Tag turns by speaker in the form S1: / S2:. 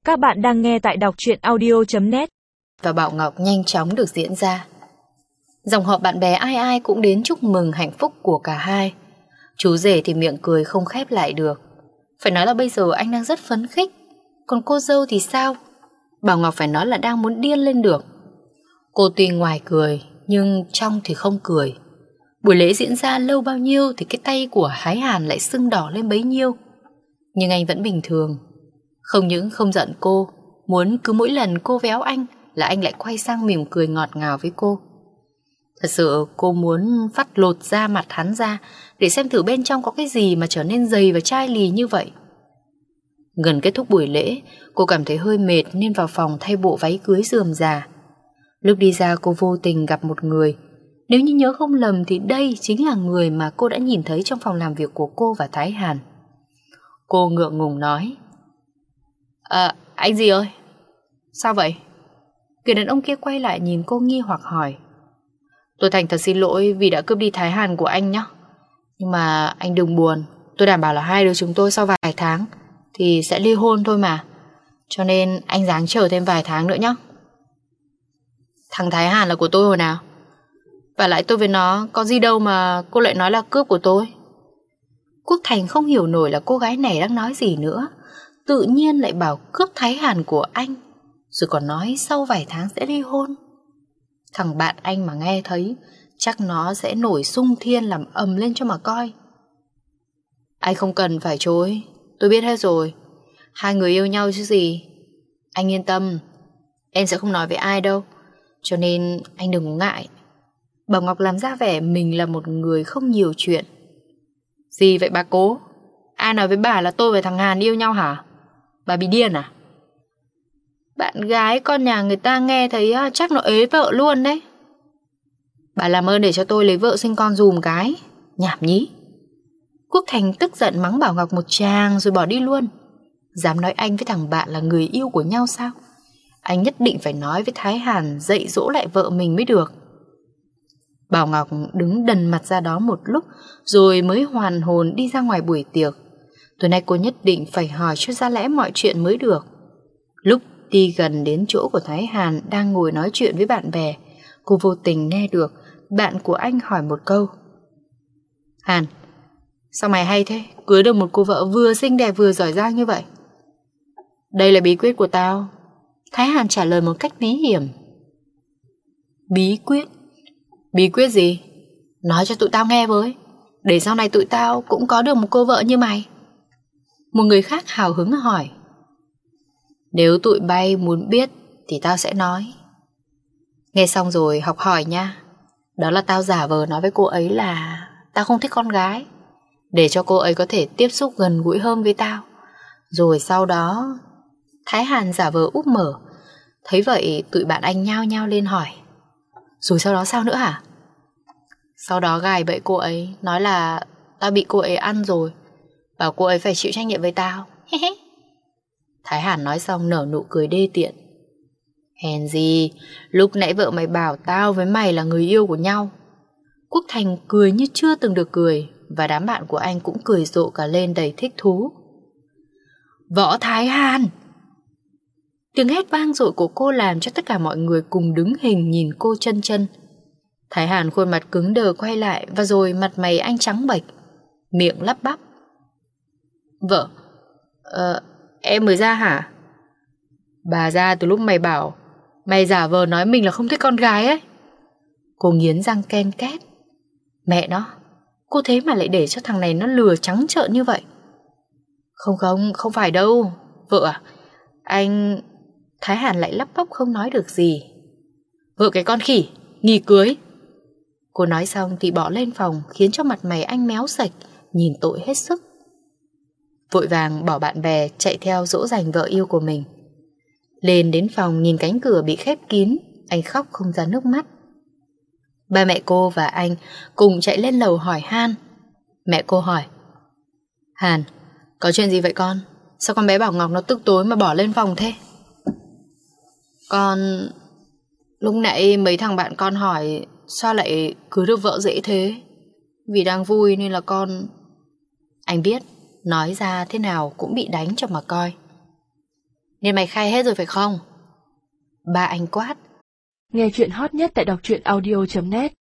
S1: Các bạn đang nghe tại đọc truyện audio.net.
S2: Và Bảo Ngọc nhanh chóng được diễn ra. Dòng họp bạn bè ai ai cũng đến chúc mừng hạnh phúc của cả hai. Chú rể thì miệng cười không khép lại được. Phải nói là bây giờ anh đang rất phấn khích. Còn cô dâu thì sao? Bảo Ngọc phải nói là đang muốn điên lên được. Cô tuy ngoài cười nhưng trong thì không cười. Buổi lễ diễn ra lâu bao nhiêu thì cái tay của Thái Hàn lại sưng đỏ lên bấy nhiêu. Nhưng anh vẫn bình thường. Không những không giận cô, muốn cứ mỗi lần cô véo anh là anh lại quay sang mỉm cười ngọt ngào với cô. Thật sự cô muốn vắt lột da mặt hắn ra để xem thử bên trong có cái gì mà trở nên dày và chai lì như vậy. Gần kết thúc buổi lễ, cô cảm thấy hơi mệt nên vào phòng thay bộ váy cưới rườm rà. Lúc đi ra cô vô tình gặp một người. Nếu như nhớ không lầm thì đây chính là người mà cô đã nhìn thấy trong phòng làm việc của cô và Thái Hàn. Cô ngượng ngùng nói: Anh gì ơi? Sao vậy? Người đàn ông kia quay lại nhìn cô nghi hoặc hỏi: Tôi thành thật xin lỗi vì đã cướp đi Thái Hàn của anh nhé. Nhưng mà anh đừng buồn, tôi đảm bảo là hai đứa chúng tôi sau vài tháng thì sẽ ly hôn thôi mà. Cho nên anh ráng chờ thêm vài tháng nữa nhé. Thằng Thái Hàn là của tôi hồi nào? Và lại tôi với nó có gì đâu mà cô lại nói là cướp của tôi. Quốc Thành không hiểu nổi là cô gái này đang nói gì nữa. Tự nhiên lại bảo cướp Thái Hàn của anh, rồi còn nói sau vài tháng sẽ ly hôn. Thằng bạn anh mà nghe thấy chắc nó sẽ nổi xung thiên làm ầm lên cho mà coi. Anh không cần phải chối, tôi biết hết rồi. Hai người yêu nhau chứ gì. Anh yên tâm, em sẽ không nói với ai đâu. Cho nên anh đừng có ngại. Bảo Ngọc làm ra vẻ mình là một người không nhiều chuyện. Gì vậy bà cố? Ai nói với bà là tôi và thằng Hàn yêu nhau hả? Bà bị điên à? Bạn gái con nhà người ta nghe thấy chắc nó ế vợ luôn đấy. Bà làm ơn để cho tôi lấy vợ sinh con dùm cái. Nhảm nhí. Quốc Thành tức giận mắng Bảo Ngọc một tràng rồi bỏ đi luôn. Dám nói anh với thằng bạn là người yêu của nhau sao? Anh nhất định phải nói với Thái Hàn dạy dỗ lại vợ mình mới được. Bảo Ngọc đứng đần mặt ra đó một lúc rồi mới hoàn hồn đi ra ngoài buổi tiệc. Tối nay cô nhất định phải hỏi cho ra lẽ mọi chuyện mới được. Lúc đi gần đến chỗ của Thái Hàn đang ngồi nói chuyện với bạn bè, cô vô tình nghe được bạn của anh hỏi một câu: Hàn, sao mày hay thế? Cưới được một cô vợ vừa xinh đẹp vừa giỏi giang như vậy. Đây là bí quyết của tao. Thái Hàn trả lời một cách bí hiểm. Bí quyết? Bí quyết gì? Nói cho tụi tao nghe với, để sau này tụi tao cũng có được một cô vợ như mày. Một người khác hào hứng hỏi. Nếu tụi bay muốn biết thì tao sẽ nói. Nghe xong rồi học hỏi nha. Đó là tao giả vờ nói với cô ấy là tao không thích con gái, để cho cô ấy có thể tiếp xúc gần gũi hơn với tao. Rồi sau đó Thái Hàn giả vờ úp mở. Thấy vậy tụi bạn anh nhao nhao lên hỏi: Rồi sau đó sao nữa hả? Sau đó gài bẫy cô ấy, nói là tao bị cô ấy ăn rồi, bảo cô ấy phải chịu trách nhiệm với tao. Thái Hàn nói xong nở nụ cười đê tiện. Hèn gì, lúc nãy vợ mày bảo tao với mày là người yêu của nhau. Quốc Thành cười như chưa từng được cười, và đám bạn của anh cũng cười rộ cả lên đầy thích thú. Võ Thái Hàn! Tiếng hét vang dội của cô làm cho tất cả mọi người cùng đứng hình nhìn cô chân chân. Thái Hàn khuôn mặt cứng đờ quay lại, và rồi mặt mày anh trắng bệch, miệng lắp bắp. Vợ, em mới ra hả? Bà ra từ lúc mày bảo mày giả vờ nói mình là không thích con gái ấy. Cô nghiến răng ken két. Mẹ nó, cô thế mà lại để cho thằng này nó lừa trắng trợn như vậy. Không phải đâu. Vợ à? Anh... Thái Hàn lại lắp bắp không nói được gì. Vợ cái con khỉ, nghỉ cưới. Cô nói xong thì bỏ lên phòng, khiến cho mặt mày anh méo sạch, nhìn tội hết sức. Vội vàng bỏ bạn bè chạy theo dỗ dành vợ yêu của mình. Lên đến phòng nhìn cánh cửa bị khép kín, anh khóc không ra nước mắt. Ba mẹ cô và anh cùng chạy lên lầu hỏi han. Mẹ cô hỏi: Hàn, có chuyện gì vậy con? Sao con bé Bảo Ngọc nó tức tối mà bỏ lên phòng thế? Con... Lúc nãy mấy thằng bạn con hỏi sao lại cưới được vợ dễ thế. Vì đang vui nên là con... Anh biết, nói ra thế nào cũng bị đánh cho mà coi. Nên mày khai hết rồi phải không? Ba anh quát.
S1: Nghe chuyện hot nhất tại đọc truyện audio.net